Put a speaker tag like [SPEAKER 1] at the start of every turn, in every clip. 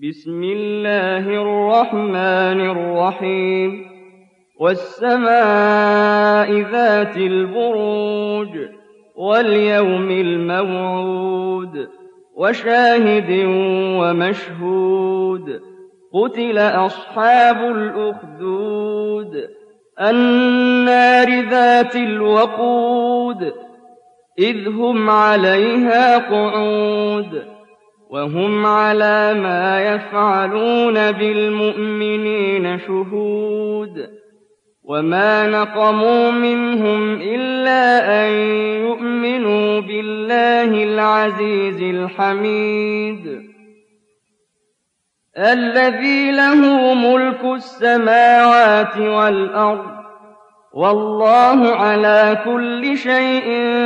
[SPEAKER 1] بسم الله الرحمن الرحيم والسماء ذات البروج واليوم الموعود وشاهد ومشهود قتل أصحاب الأخدود النار ذات الوقود إذ هم عليها قعود وهم على ما يفعلون بالمؤمنين شهود وما نقموا منهم إلا أن يؤمنوا بالله العزيز الحميد الذي له ملك السماوات والأرض والله على كل شيء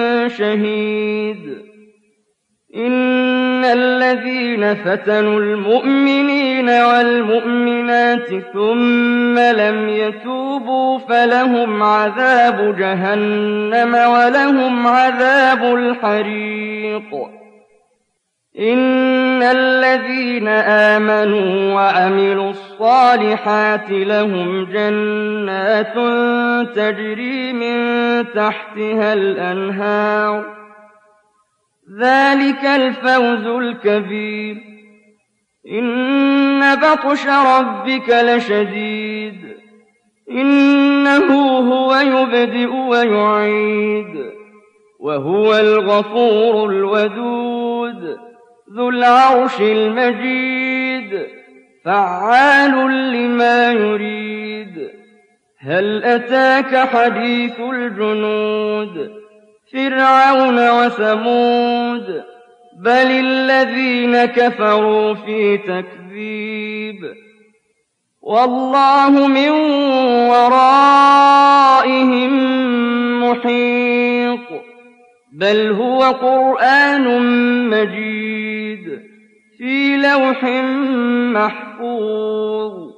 [SPEAKER 1] شهيد إن الذين فتنوا المؤمنين والمؤمنات ثم لم يتوبوا فلهم عذاب جهنم ولهم عذاب الحريق إن الذين آمنوا وعملوا الصالحات لهم جنات تجري من تحتها الأنهار ذلك الفوز الكبير إن بطش ربك لشديد إنه هو يبدئ ويعيد وهو الغفور الودود ذو العرش المجيد فعال لما يريد هل أتاك حديث الجنود فرعون وثمود بل الذين كفروا في تكذيب والله من ورائهم محيط بل هو قرآن مجيد في لوح محفوظ